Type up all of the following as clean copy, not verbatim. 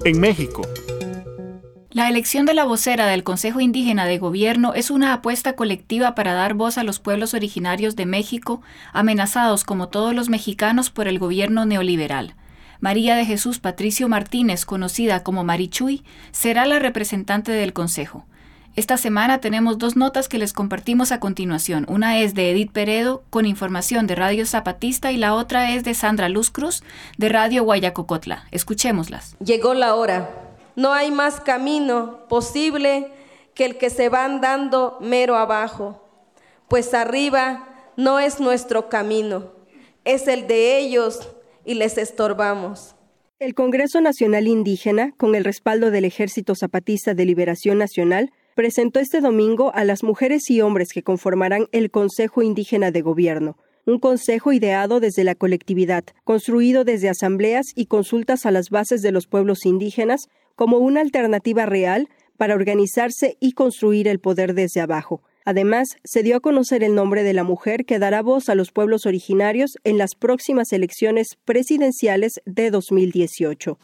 en México. La elección de la vocera del Consejo Indígena de Gobierno es una apuesta colectiva para dar voz a los pueblos originarios de México, amenazados como todos los mexicanos por el gobierno neoliberal. María de Jesús Patricio Martínez, conocida como Marichuy, será la representante del Consejo. Esta semana tenemos 2 notas que les compartimos a continuación. Una es de Edith Peredo, con información de Radio Zapatista, y la otra es de Sandra Luz Cruz, de Radio Guayacocotla. Escuchémoslas. Llegó la hora. No hay más camino posible que el que se va andando mero abajo, pues arriba no es nuestro camino, es el de ellos y les estorbamos. El Congreso Nacional Indígena, con el respaldo del Ejército Zapatista de Liberación Nacional, presentó este domingo a las mujeres y hombres que conformarán el Consejo Indígena de Gobierno, un consejo ideado desde la colectividad, construido desde asambleas y consultas a las bases de los pueblos indígenas como una alternativa real para organizarse y construir el poder desde abajo. Además, se dio a conocer el nombre de la mujer que dará voz a los pueblos originarios en las próximas elecciones presidenciales de 2018.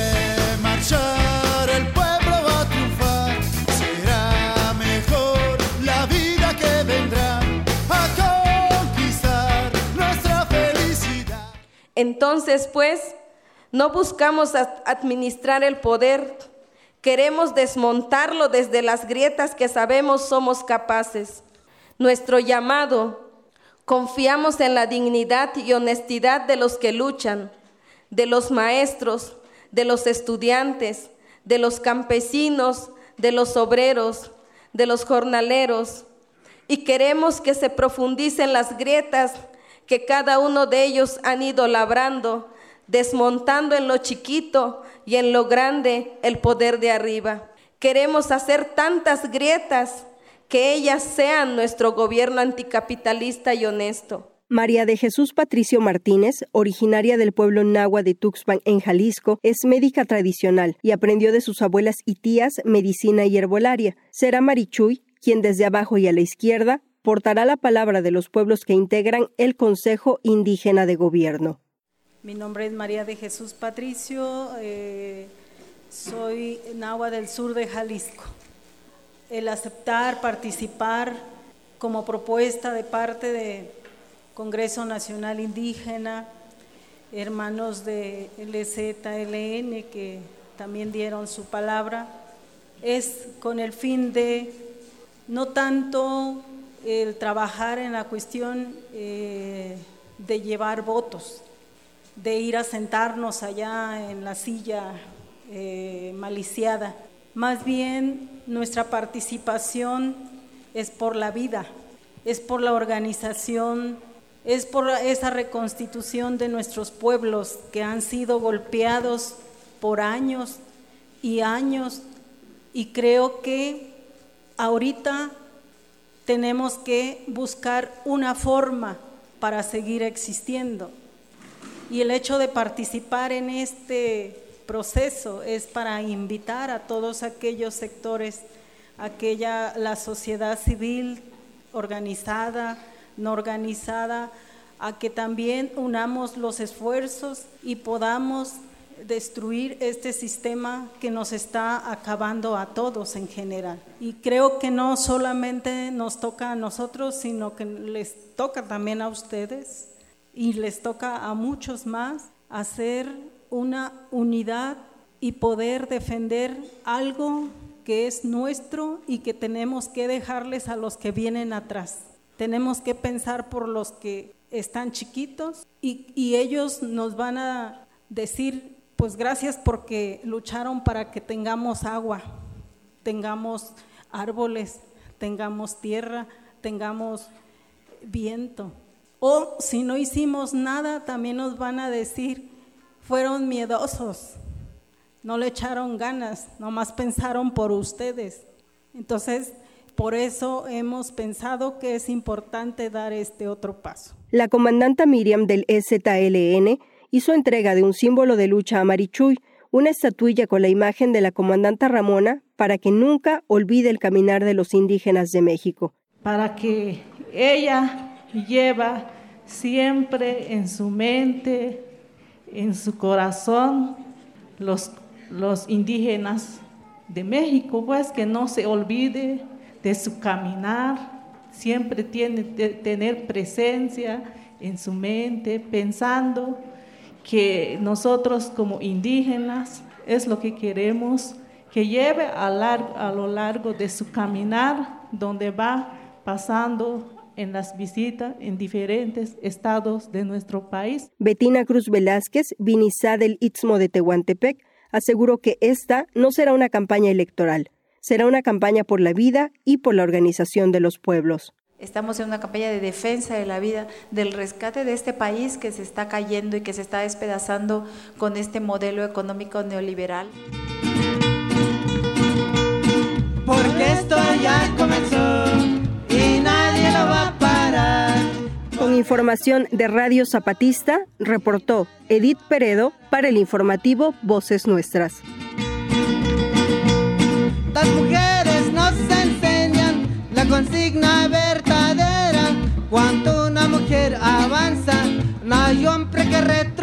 Entonces, pues, no buscamos administrar el poder, queremos desmontarlo desde las grietas que sabemos somos capaces. Nuestro llamado, confiamos en la dignidad y honestidad de los que luchan, de los maestros, de los estudiantes, de los campesinos, de los obreros, de los jornaleros, y queremos que se profundicen las grietas que cada uno de ellos han ido labrando, desmontando en lo chiquito y en lo grande el poder de arriba. Queremos hacer tantas grietas que ellas sean nuestro gobierno anticapitalista y honesto. María de Jesús Patricio Martínez, originaria del pueblo náhuatl de Tuxpan en Jalisco, es médica tradicional y aprendió de sus abuelas y tías medicina y herbolaria. Será Marichuy quien desde abajo y a la izquierda portará la palabra de los pueblos que integran el Consejo Indígena de Gobierno. Mi nombre es María de Jesús Patricio, soy náhuatl del sur de Jalisco. El aceptar, participar como propuesta de parte de Congreso Nacional Indígena, hermanos de LZLN que también dieron su palabra, es con el fin de no tanto el trabajar en la cuestión de llevar votos, de ir a sentarnos allá en la silla maliciada. Más bien nuestra participación es por la vida, es por la organización, es por esa reconstitución de nuestros pueblos que han sido golpeados por años y años, y creo que ahorita tenemos que buscar una forma para seguir existiendo. Y el hecho de participar en este proceso es para invitar a todos aquellos sectores, la sociedad civil organizada, no organizada, a que también unamos los esfuerzos y podamos destruir este sistema que nos está acabando a todos en general. Y creo que no solamente nos toca a nosotros, sino que les toca también a ustedes y les toca a muchos más hacer una unidad y poder defender algo que es nuestro y que tenemos que dejarles a los que vienen atrás. Tenemos que pensar por los que están chiquitos y ellos nos van a decir, pues gracias porque lucharon para que tengamos agua, tengamos árboles, tengamos tierra, tengamos viento. O si no hicimos nada, también nos van a decir, fueron miedosos, no le echaron ganas, nomás pensaron por ustedes. Entonces, por eso hemos pensado que es importante dar este otro paso. La comandanta Miriam del EZLN hizo entrega de un símbolo de lucha a Marichuy, una estatuilla con la imagen de la comandanta Ramona, para que nunca olvide el caminar de los indígenas de México. Para que ella lleva siempre en su mente, en su corazón, los los indígenas de México, pues que no se olvide de su caminar, siempre tiene que tener presencia en su mente, pensando que nosotros como indígenas es lo que queremos, que lleve a lo largo de su caminar, donde va pasando en las visitas en diferentes estados de nuestro país. Betina Cruz Velázquez, Vinizá del Istmo de Tehuantepec, aseguró que esta no será una campaña electoral, será una campaña por la vida y por la organización de los pueblos. Estamos en una campaña de defensa de la vida, del rescate de este país que se está cayendo y que se está despedazando con este modelo económico neoliberal. Porque esto ya comenzó y nadie lo va a parar. Con información de Radio Zapatista, reportó Edith Peredo para el informativo Voces Nuestras. Las mujeres nos enseñan la consigna verdadera. Cuando una mujer avanza, no hay hombre que retroceda.